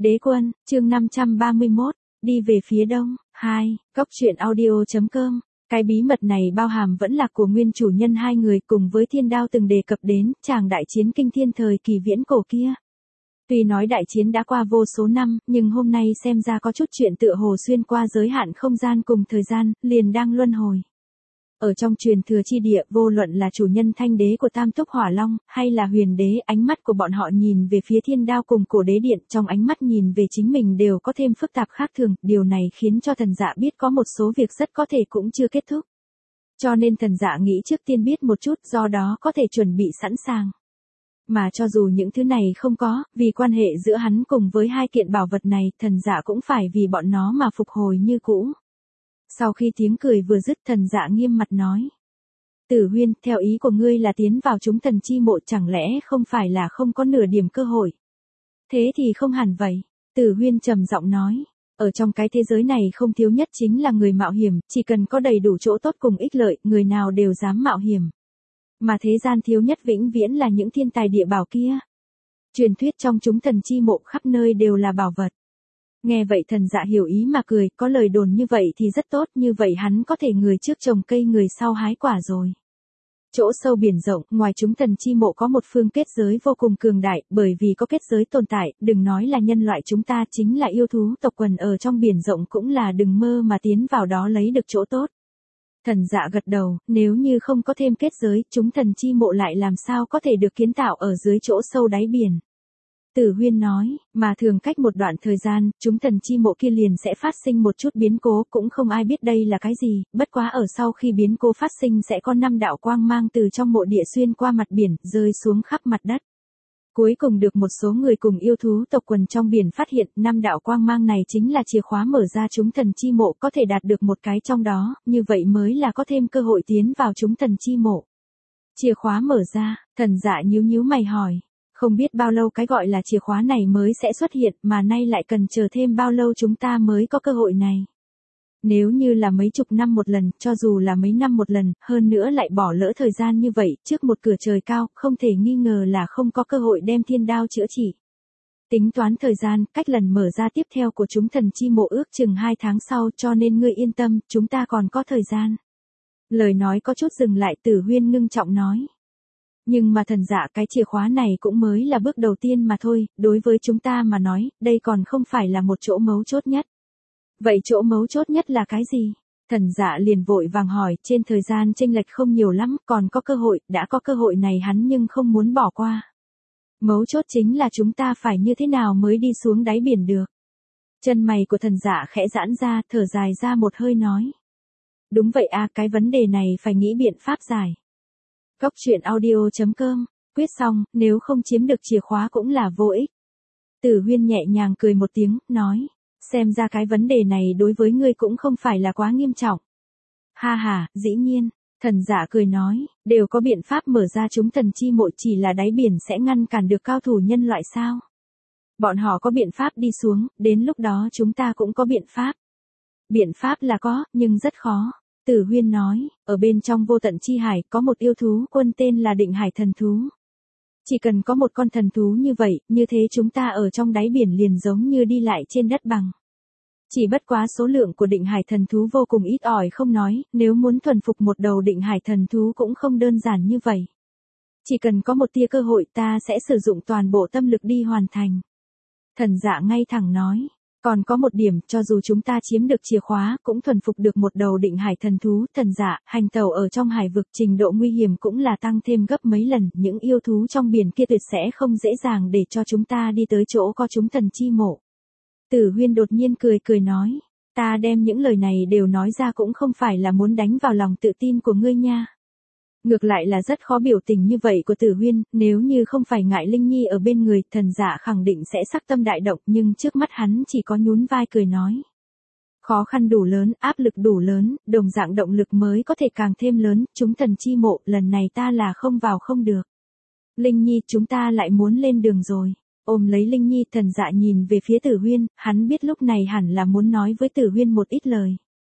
Đế quân, chương 531, đi về phía đông, 2, Cốc truyện audio.com. Cái bí mật này bao hàm vẫn là của nguyên chủ nhân hai người cùng với Thiên Đao từng đề cập đến tràng đại chiến kinh thiên thời kỳ viễn cổ kia. Tuy nói đại chiến đã qua vô số năm, nhưng hôm nay xem ra có chút chuyện tựa hồ xuyên qua giới hạn không gian cùng thời gian, liền đang luân hồi. Ở trong truyền thừa chi địa, vô luận là chủ nhân thanh đế của Tam Túc Hỏa Long, hay là huyền đế, ánh mắt của bọn họ nhìn về phía Thiên Đao cùng cổ đế điện, trong ánh mắt nhìn về chính mình đều có thêm phức tạp khác thường, điều này khiến cho thần dạ biết có một số việc rất có thể cũng chưa kết thúc. Cho nên thần dạ nghĩ trước tiên biết một chút, do đó có thể chuẩn bị sẵn sàng. Mà cho dù những thứ này không có, vì quan hệ giữa hắn cùng với hai kiện bảo vật này, thần dạ cũng phải vì bọn nó mà phục hồi như cũ. Sau khi tiếng cười vừa dứt, thần dạ nghiêm mặt nói. Tử Huyên, theo ý của ngươi là tiến vào chúng thần chi mộ, chẳng lẽ không phải là không có nửa điểm cơ hội? Thế thì không hẳn vậy. Tử Huyên trầm giọng nói. Ở trong cái thế giới này không thiếu nhất chính là người mạo hiểm, chỉ cần có đầy đủ chỗ tốt cùng ích lợi, người nào đều dám mạo hiểm. Mà thế gian thiếu nhất vĩnh viễn là những thiên tài địa bảo kia. Truyền thuyết trong chúng thần chi mộ khắp nơi đều là bảo vật. Nghe vậy thần dạ hiểu ý mà cười, có lời đồn như vậy thì rất tốt, như vậy hắn có thể người trước trồng cây người sau hái quả rồi. Chỗ sâu biển rộng, ngoài chúng thần chi mộ có một phương kết giới vô cùng cường đại, bởi vì có kết giới tồn tại, đừng nói là nhân loại chúng ta, chính là yêu thú tộc quần ở trong biển rộng cũng là đừng mơ mà tiến vào đó lấy được chỗ tốt. Thần dạ gật đầu, nếu như không có thêm kết giới, chúng thần chi mộ lại làm sao có thể được kiến tạo ở dưới chỗ sâu đáy biển. Tử Huyên nói, mà thường cách một đoạn thời gian, chúng thần chi mộ kia liền sẽ phát sinh một chút biến cố, cũng không ai biết đây là cái gì, bất quá ở sau khi biến cố phát sinh sẽ có 5 đạo quang mang từ trong mộ địa xuyên qua mặt biển, rơi xuống khắp mặt đất. Cuối cùng được một số người cùng yêu thú tộc quần trong biển phát hiện, 5 đạo quang mang này chính là chìa khóa mở ra chúng thần chi mộ, có thể đạt được một cái trong đó, như vậy mới là có thêm cơ hội tiến vào chúng thần chi mộ. Chìa khóa mở ra, thần dạ nhíu mày hỏi. Không biết bao lâu cái gọi là chìa khóa này mới sẽ xuất hiện, mà nay lại cần chờ thêm bao lâu chúng ta mới có cơ hội này. Nếu như là mấy chục năm một lần, cho dù là mấy năm một lần, hơn nữa lại bỏ lỡ thời gian như vậy, trước một cửa trời cao, không thể nghi ngờ là không có cơ hội đem thiên đao chữa trị. Tính toán thời gian, cách lần mở ra tiếp theo của chúng thần chi mộ ước chừng 2 tháng sau, cho nên ngươi yên tâm, chúng ta còn có thời gian. Lời nói có chút dừng lại, Tử Huyên ngưng trọng nói. Nhưng mà thần dạ, cái chìa khóa này cũng mới là bước đầu tiên mà thôi, đối với chúng ta mà nói, đây còn không phải là một chỗ mấu chốt nhất. Vậy chỗ mấu chốt nhất là cái gì? Thần dạ liền vội vàng hỏi, trên thời gian chênh lệch không nhiều lắm, còn có cơ hội, đã có cơ hội này hắn nhưng không muốn bỏ qua. Mấu chốt chính là chúng ta phải như thế nào mới đi xuống đáy biển được. Chân mày của thần dạ khẽ giãn ra, thở dài ra một hơi nói. Đúng vậy à, cái vấn đề này phải nghĩ biện pháp giải. Cốc truyện audio.com, quyết xong, nếu không chiếm được chìa khóa cũng là vô ích. Tử Huyên nhẹ nhàng cười một tiếng, nói, xem ra cái vấn đề này đối với ngươi cũng không phải là quá nghiêm trọng. Ha ha, dĩ nhiên, thần giả cười nói, đều có biện pháp mở ra chúng thần chi mộ, chỉ là đáy biển sẽ ngăn cản được cao thủ nhân loại sao. Bọn họ có biện pháp đi xuống, đến lúc đó chúng ta cũng có biện pháp. Biện pháp là có, nhưng rất khó. Tử Huyên nói, ở bên trong vô tận chi hải có một yêu thú quân tên là Định Hải thần thú. Chỉ cần có một con thần thú như vậy, như thế chúng ta ở trong đáy biển liền giống như đi lại trên đất bằng. Chỉ bất quá số lượng của Định Hải thần thú vô cùng ít ỏi không nói, nếu muốn thuần phục một đầu Định Hải thần thú cũng không đơn giản như vậy. Chỉ cần có một tia cơ hội ta sẽ sử dụng toàn bộ tâm lực đi hoàn thành. Thần dạ ngay thẳng nói. Còn có một điểm, cho dù chúng ta chiếm được chìa khóa, cũng thuần phục được một đầu Định Hải thần thú, thần dạ, hành tẩu ở trong hải vực, trình độ nguy hiểm cũng là tăng thêm gấp mấy lần, những yêu thú trong biển kia tuyệt sẽ không dễ dàng để cho chúng ta đi tới chỗ có chúng thần chi mộ. Tử Huyên đột nhiên cười nói, ta đem những lời này đều nói ra cũng không phải là muốn đánh vào lòng tự tin của ngươi nha. Ngược lại là rất khó biểu tình như vậy của Tử Huyên, nếu như không phải ngại Linh Nhi ở bên người, thần dạ khẳng định sẽ sắc tâm đại động, nhưng trước mắt hắn chỉ có nhún vai cười nói. Khó khăn đủ lớn, áp lực đủ lớn, đồng dạng động lực mới có thể càng thêm lớn, chúng thần chi mộ, lần này ta là không vào không được. Linh Nhi, chúng ta lại muốn lên đường rồi. Ôm lấy Linh Nhi, thần dạ nhìn về phía Tử Huyên, hắn biết lúc này hẳn là muốn nói với Tử Huyên một ít lời.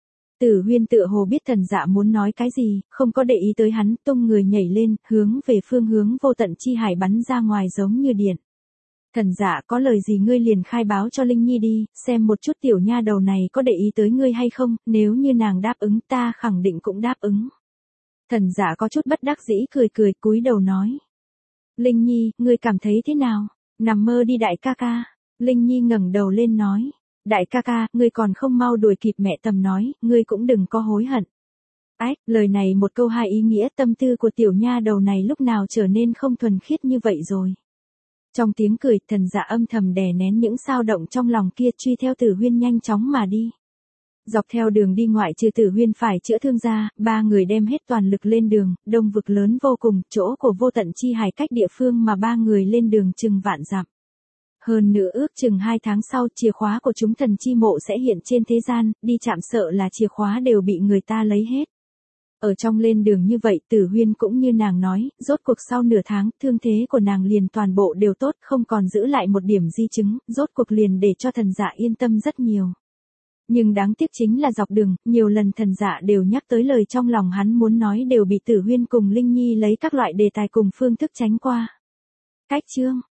Tử Huyên tựa hồ biết thần dạ muốn nói cái gì, không có để ý tới hắn, tung người nhảy lên, hướng về phương hướng vô tận chi hải bắn ra ngoài giống như điện. Thần dạ có lời gì ngươi liền khai báo cho Linh Nhi đi, xem một chút tiểu nha đầu này có để ý tới ngươi hay không, nếu như nàng đáp ứng ta khẳng định cũng đáp ứng. Thần dạ có chút bất đắc dĩ cười cười cúi đầu nói. Linh Nhi, ngươi cảm thấy thế nào? Nằm mơ đi đại ca ca. Linh Nhi ngẩng đầu lên nói. Đại ca ca, ngươi còn không mau đuổi kịp mẹ Tầm nói, ngươi cũng đừng có hối hận. Ách, lời này một câu hai ý nghĩa, tâm tư của tiểu nha đầu này lúc nào trở nên không thuần khiết như vậy rồi. Trong tiếng cười, thần dạ âm thầm đè nén những sao động trong lòng kia, truy theo Tử Huyên nhanh chóng mà đi. Dọc theo đường đi ngoại trừ Tử Huyên phải chữa thương ra, ba người đem hết toàn lực lên đường, đông vực lớn vô cùng, chỗ của Vô Tận Chi Hải cách địa phương mà ba người lên đường chừng vạn dặm. Hơn nữa ước chừng 2 tháng sau, chìa khóa của chúng thần chi mộ sẽ hiện trên thế gian, đi chạm sợ là chìa khóa đều bị người ta lấy hết. Ở trong lên đường như vậy, Tử Huyên cũng như nàng nói, rốt cuộc sau nửa tháng, thương thế của nàng liền toàn bộ đều tốt, không còn giữ lại một điểm di chứng, rốt cuộc liền để cho thần dạ yên tâm rất nhiều. Nhưng đáng tiếc chính là dọc đường, nhiều lần thần dạ đều nhắc tới lời trong lòng hắn muốn nói đều bị Tử Huyên cùng Linh Nhi lấy các loại đề tài cùng phương thức tránh qua. Cách chương